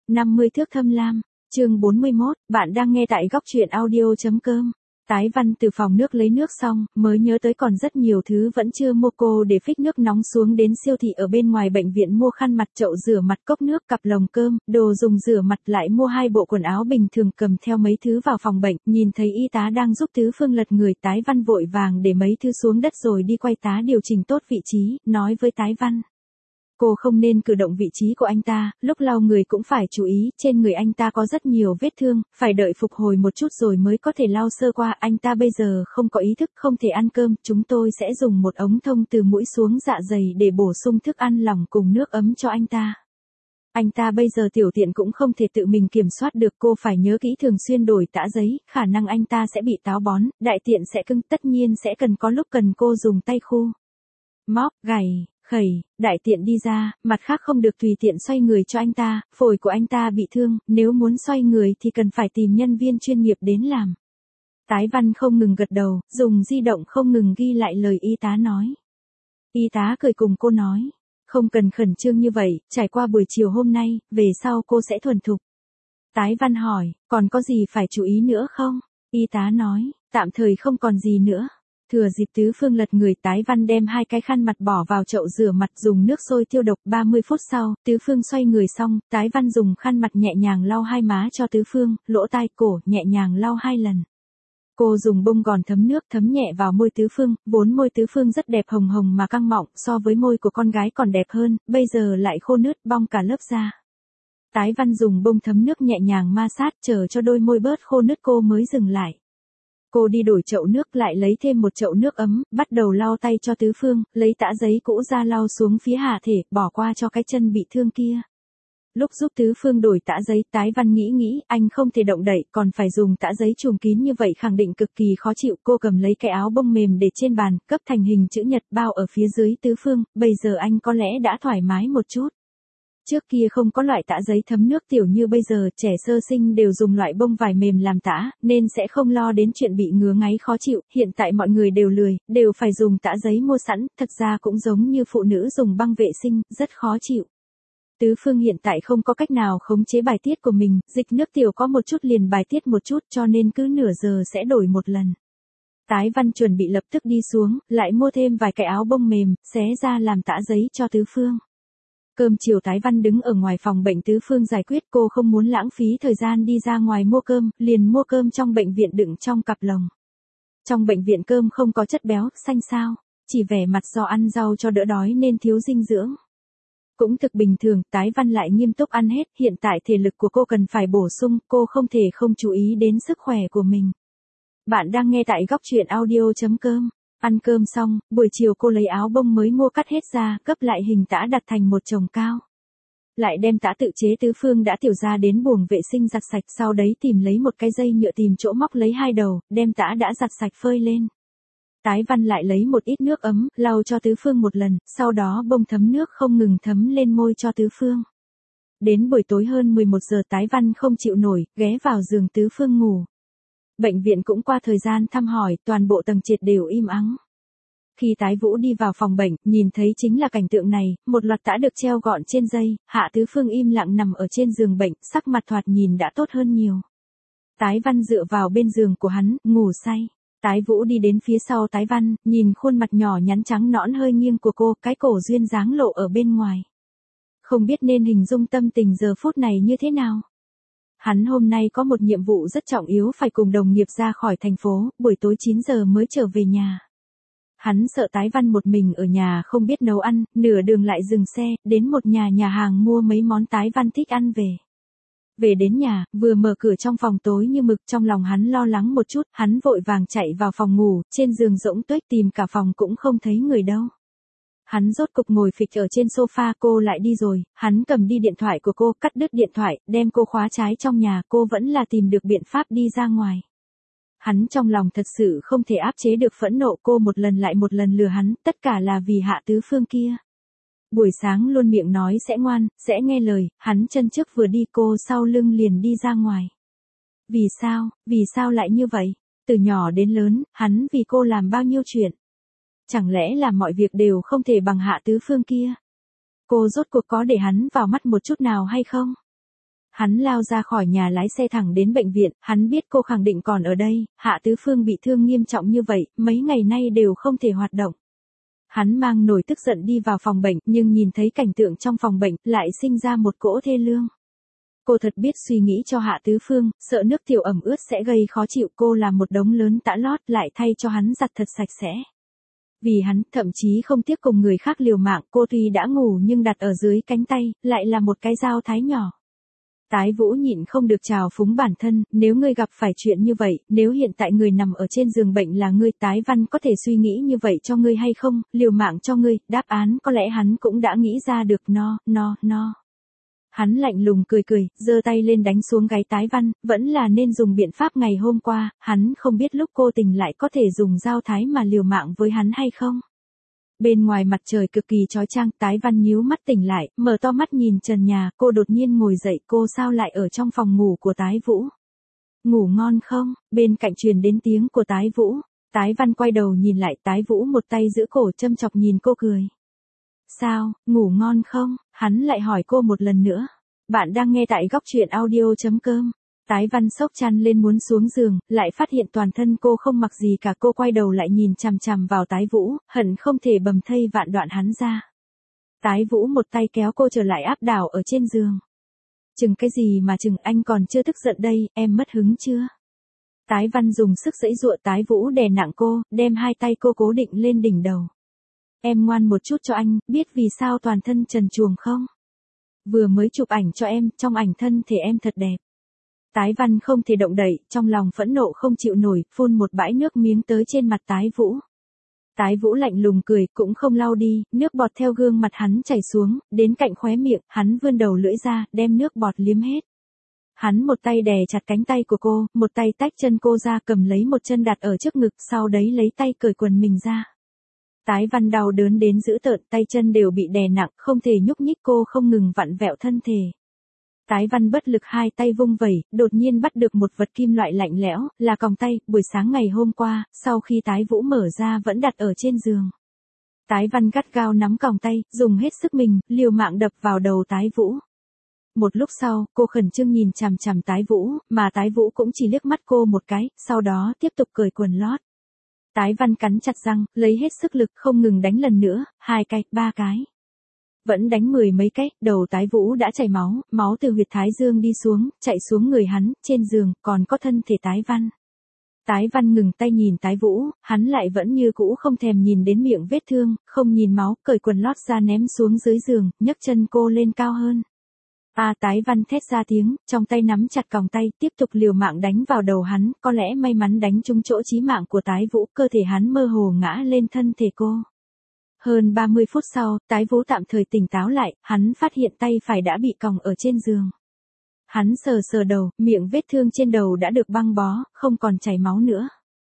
50 thước thâm lam, chương 41, bạn đang nghe tại góc truyện audio.com. Tái Văn từ phòng nước lấy nước xong, mới nhớ tới còn rất nhiều thứ vẫn chưa mua. Cô để phích nước nóng xuống đến siêu thị ở bên ngoài bệnh viện mua khăn mặt, chậu rửa mặt, cốc nước, cặp lồng cơm, đồ dùng rửa mặt, lại mua 2 bộ quần áo bình thường, cầm theo mấy thứ vào phòng bệnh. Nhìn thấy y tá đang giúp Tứ Phương lật người, Tái Văn vội vàng để mấy thứ xuống đất rồi đi quay tá điều chỉnh tốt vị trí, nói với Tái Văn. Cô không nên cử động vị trí của anh ta, lúc lau người cũng phải chú ý, trên người anh ta có rất nhiều vết thương, phải đợi phục hồi một chút rồi mới có thể lau sơ qua. Anh ta bây giờ không có ý thức, không thể ăn cơm, chúng tôi sẽ dùng một ống thông từ mũi xuống dạ dày để bổ sung thức ăn lỏng cùng nước ấm cho anh ta. Anh ta bây giờ tiểu tiện cũng không thể tự mình kiểm soát được, cô phải nhớ kỹ thường xuyên đổi tã giấy, khả năng anh ta sẽ bị táo bón, đại tiện sẽ cưng, tất nhiên sẽ cần có lúc cần cô dùng tay khu, móc, gảy, khẩy, đại tiện đi ra, mặt khác không được tùy tiện xoay người cho anh ta, phổi của anh ta bị thương, nếu muốn xoay người thì cần phải tìm nhân viên chuyên nghiệp đến làm. Tái Văn không ngừng gật đầu, dùng di động không ngừng ghi lại lời y tá nói. Y tá cười cùng cô nói, không cần khẩn trương như vậy, trải qua buổi chiều hôm nay, về sau cô sẽ thuần thục. Tái Văn hỏi, còn có gì phải chú ý nữa không? Y tá nói, tạm thời không còn gì nữa. Thừa dịp Tứ Phương lật người, Tái Văn đem 2 cái khăn mặt bỏ vào chậu rửa mặt, dùng nước sôi tiêu độc. 30 phút sau, Tứ Phương xoay người xong, Tái Văn dùng khăn mặt nhẹ nhàng lau 2 má cho Tứ Phương, lỗ tai, cổ, nhẹ nhàng lau 2 lần. Cô dùng bông gòn thấm nước thấm nhẹ vào môi Tứ Phương, vốn môi Tứ Phương rất đẹp, hồng hồng mà căng mọng, so với môi của con gái còn đẹp hơn, bây giờ lại khô nứt bong cả lớp da. Tái Văn dùng bông thấm nước nhẹ nhàng ma sát, chờ cho đôi môi bớt khô nứt cô mới dừng lại. Cô đi đổi chậu nước, lại lấy thêm một chậu nước ấm, bắt đầu lau tay cho Tứ Phương, lấy tã giấy cũ ra lau xuống phía hạ thể, bỏ qua cho cái chân bị thương kia. Lúc giúp Tứ Phương đổi tã giấy, Tái Văn nghĩ, anh không thể động đậy, còn phải dùng tã giấy trùm kín như vậy khẳng định cực kỳ khó chịu. Cô cầm lấy cái áo bông mềm để trên bàn, cấp thành hình chữ nhật bao ở phía dưới Tứ Phương, bây giờ anh có lẽ đã thoải mái một chút. Trước kia không có loại tã giấy thấm nước tiểu như bây giờ, trẻ sơ sinh đều dùng loại bông vải mềm làm tã, nên sẽ không lo đến chuyện bị ngứa ngáy khó chịu. Hiện tại mọi người đều lười, đều phải dùng tã giấy mua sẵn, thật ra cũng giống như phụ nữ dùng băng vệ sinh, rất khó chịu. Tứ Phương hiện tại không có cách nào khống chế bài tiết của mình, dịch nước tiểu có một chút liền bài tiết một chút, cho nên cứ nửa giờ sẽ đổi một lần. Tái Văn chuẩn bị lập tức đi xuống, lại mua thêm vài cái áo bông mềm, xé ra làm tã giấy cho Tứ Phương. Cơm chiều Tái Văn đứng ở ngoài phòng bệnh Tứ Phương giải quyết, cô không muốn lãng phí thời gian đi ra ngoài mua cơm, liền mua cơm trong bệnh viện đựng trong cặp lồng. Trong bệnh viện cơm không có chất béo, xanh sao, chỉ vẻ mặt do ăn rau cho đỡ đói nên thiếu dinh dưỡng. Cũng thực bình thường, Tái Văn lại nghiêm túc ăn hết, hiện tại thể lực của cô cần phải bổ sung, cô không thể không chú ý đến sức khỏe của mình. Bạn đang nghe tại góc truyện audio.com. Ăn cơm xong, buổi chiều cô lấy áo bông mới mua cắt hết ra, gấp lại hình tã đặt thành một chồng cao. Lại đem tã tự chế Tứ Phương đã tiểu ra đến buồng vệ sinh giặt sạch, sau đấy tìm lấy một cái dây nhựa tìm chỗ móc lấy 2 đầu, đem tã đã giặt sạch phơi lên. Tái Văn lại lấy một ít nước ấm, lau cho Tứ Phương một lần, sau đó bông thấm nước không ngừng thấm lên môi cho Tứ Phương. Đến buổi tối hơn 11 giờ Tái Văn không chịu nổi, ghé vào giường Tứ Phương ngủ. Bệnh viện cũng qua thời gian thăm hỏi, toàn bộ tầng trệt đều im ắng. Khi Tái Vũ đi vào phòng bệnh, nhìn thấy chính là cảnh tượng này, một loạt tã được treo gọn trên dây, Hạ Tứ Phương im lặng nằm ở trên giường bệnh, sắc mặt thoạt nhìn đã tốt hơn nhiều. Tái Văn dựa vào bên giường của hắn, ngủ say. Tái Vũ đi đến phía sau Tái Văn, nhìn khuôn mặt nhỏ nhắn trắng nõn hơi nghiêng của cô, cái cổ duyên dáng lộ ở bên ngoài. Không biết nên hình dung tâm tình giờ phút này như thế nào. Hắn hôm nay có một nhiệm vụ rất trọng yếu, phải cùng đồng nghiệp ra khỏi thành phố, buổi tối 9 giờ mới trở về nhà. Hắn sợ Tái Văn một mình ở nhà không biết nấu ăn, nửa đường lại dừng xe, đến một nhà hàng mua mấy món Tái Văn thích ăn về. Về đến nhà, vừa mở cửa trong phòng tối như mực, trong lòng hắn lo lắng một chút, hắn vội vàng chạy vào phòng ngủ, trên giường rỗng tuếch, tìm cả phòng cũng không thấy người đâu. Hắn rốt cục ngồi phịch ở trên sofa, cô lại đi rồi, hắn cầm đi điện thoại của cô, cắt đứt điện thoại, đem cô khóa trái trong nhà, cô vẫn là tìm được biện pháp đi ra ngoài. Hắn trong lòng thật sự không thể áp chế được phẫn nộ, cô một lần lại một lần lừa hắn, tất cả là vì Hạ Tứ Phương kia. Buổi sáng luôn miệng nói sẽ ngoan, sẽ nghe lời, hắn chân trước vừa đi cô sau lưng liền đi ra ngoài. Vì sao lại như vậy? Từ nhỏ đến lớn, hắn vì cô làm bao nhiêu chuyện. Chẳng lẽ là mọi việc đều không thể bằng Hạ Tứ Phương kia? Cô rốt cuộc có để hắn vào mắt một chút nào hay không? Hắn lao ra khỏi nhà lái xe thẳng đến bệnh viện, hắn biết cô khẳng định còn ở đây, Hạ Tứ Phương bị thương nghiêm trọng như vậy, mấy ngày nay đều không thể hoạt động. Hắn mang nổi tức giận đi vào phòng bệnh, nhưng nhìn thấy cảnh tượng trong phòng bệnh, lại sinh ra một cỗ thê lương. Cô thật biết suy nghĩ cho Hạ Tứ Phương, sợ nước tiểu ẩm ướt sẽ gây khó chịu, cô làm một đống lớn tã lót lại thay cho hắn giặt thật sạch sẽ. Vì hắn, thậm chí không tiếc cùng người khác liều mạng, cô tuy đã ngủ nhưng đặt ở dưới cánh tay, lại là một cái dao thái nhỏ. Tái Vũ nhịn không được trào phúng bản thân, nếu ngươi gặp phải chuyện như vậy, nếu hiện tại người nằm ở trên giường bệnh là ngươi, Tái Văn có thể suy nghĩ như vậy cho ngươi hay không, liều mạng cho ngươi, đáp án có lẽ hắn cũng đã nghĩ ra được, no. Hắn lạnh lùng cười cười, giơ tay lên đánh xuống gáy Tái Văn, vẫn là nên dùng biện pháp ngày hôm qua, hắn không biết lúc cô tỉnh lại có thể dùng dao thái mà liều mạng với hắn hay không. Bên ngoài mặt trời cực kỳ chói chang, Tái Văn nhíu mắt tỉnh lại, mở to mắt nhìn trần nhà, cô đột nhiên ngồi dậy, cô sao lại ở trong phòng ngủ của Tái Vũ? Ngủ ngon không? Bên cạnh truyền đến tiếng của Tái Vũ. Tái Văn quay đầu nhìn lại, Tái Vũ một tay giữ cổ châm chọc nhìn cô cười. Sao, ngủ ngon không? Hắn lại hỏi cô một lần nữa. Bạn đang nghe tại góc truyện audio.com. Tái Văn xốc chăn lên muốn xuống giường, lại phát hiện toàn thân cô không mặc gì cả, cô quay đầu lại nhìn chằm chằm vào Tái Vũ, hận không thể bầm thây vạn đoạn hắn ra. Tái Vũ một tay kéo cô trở lại áp đảo ở trên giường. Chừng cái gì mà chừng, anh còn chưa tức giận đây, em mất hứng chưa? Tái Văn dùng sức giãy giụa, Tái Vũ đè nặng cô, đem hai tay cô cố định lên đỉnh đầu. Em ngoan một chút cho anh, biết vì sao toàn thân trần truồng không? Vừa mới chụp ảnh cho em, trong ảnh thân thể em thật đẹp. Tái Văn không thể động đậy, trong lòng phẫn nộ không chịu nổi, phun một bãi nước miếng tới trên mặt Tái Vũ. Tái Vũ lạnh lùng cười, cũng không lau đi, nước bọt theo gương mặt hắn chảy xuống, đến cạnh khóe miệng, hắn vươn đầu lưỡi ra, đem nước bọt liếm hết. Hắn một tay đè chặt cánh tay của cô, một tay tách chân cô ra, cầm lấy một chân đặt ở trước ngực, sau đấy lấy tay cởi quần mình ra. Tái Văn đau đớn đến dữ tợn, tay chân đều bị đè nặng, không thể nhúc nhích, cô không ngừng vặn vẹo thân thể. Tái Văn bất lực hai tay vung vẩy, đột nhiên bắt được một vật kim loại lạnh lẽo, là còng tay, buổi sáng ngày hôm qua, sau khi Tái Vũ mở ra vẫn đặt ở trên giường. Tái Văn gắt gao nắm còng tay, dùng hết sức mình, liều mạng đập vào đầu Tái Vũ. Một lúc sau, cô khẩn trương nhìn chằm chằm Tái Vũ, mà Tái Vũ cũng chỉ liếc mắt cô một cái, sau đó tiếp tục cởi quần lót. Tái Văn cắn chặt răng, lấy hết sức lực, không ngừng đánh lần nữa, 2 cái, 3 cái. Vẫn đánh 10 mấy cái, đầu Tái Vũ đã chảy máu, máu từ huyệt thái dương đi xuống, chạy xuống người hắn, trên giường, còn có thân thể Tái Văn. Tái Văn ngừng tay nhìn Tái Vũ, hắn lại vẫn như cũ không thèm nhìn đến miệng vết thương, không nhìn máu, cởi quần lót ra ném xuống dưới giường, nhấc chân cô lên cao hơn. Tái Văn thét ra tiếng, trong tay nắm chặt còng tay, tiếp tục liều mạng đánh vào đầu hắn, có lẽ may mắn đánh trúng chỗ chí mạng của Tái Vũ, cơ thể hắn mơ hồ ngã lên thân thể cô. Hơn 30 phút sau, Tái Vũ tạm thời tỉnh táo lại, hắn phát hiện tay phải đã bị còng ở trên giường. Hắn sờ sờ đầu, miệng vết thương trên đầu đã được băng bó, không còn chảy máu nữa.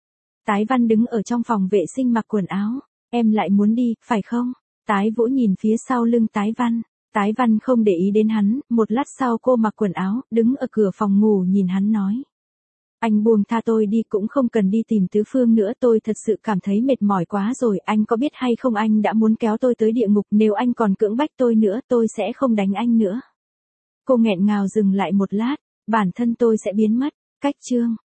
Tái Văn đứng ở trong phòng vệ sinh mặc quần áo. Em lại muốn đi, phải không? Tái Vũ nhìn phía sau lưng Tái Văn. Tái Văn không để ý đến hắn, một lát sau cô mặc quần áo, đứng ở cửa phòng ngủ nhìn hắn nói. Anh buông tha tôi đi, cũng không cần đi tìm Tứ Phương nữa, tôi thật sự cảm thấy mệt mỏi quá rồi, anh có biết hay không, anh đã muốn kéo tôi tới địa ngục, nếu anh còn cưỡng bách tôi nữa, tôi sẽ không đánh anh nữa. Cô nghẹn ngào dừng lại một lát, bản thân tôi sẽ biến mất. Cách chương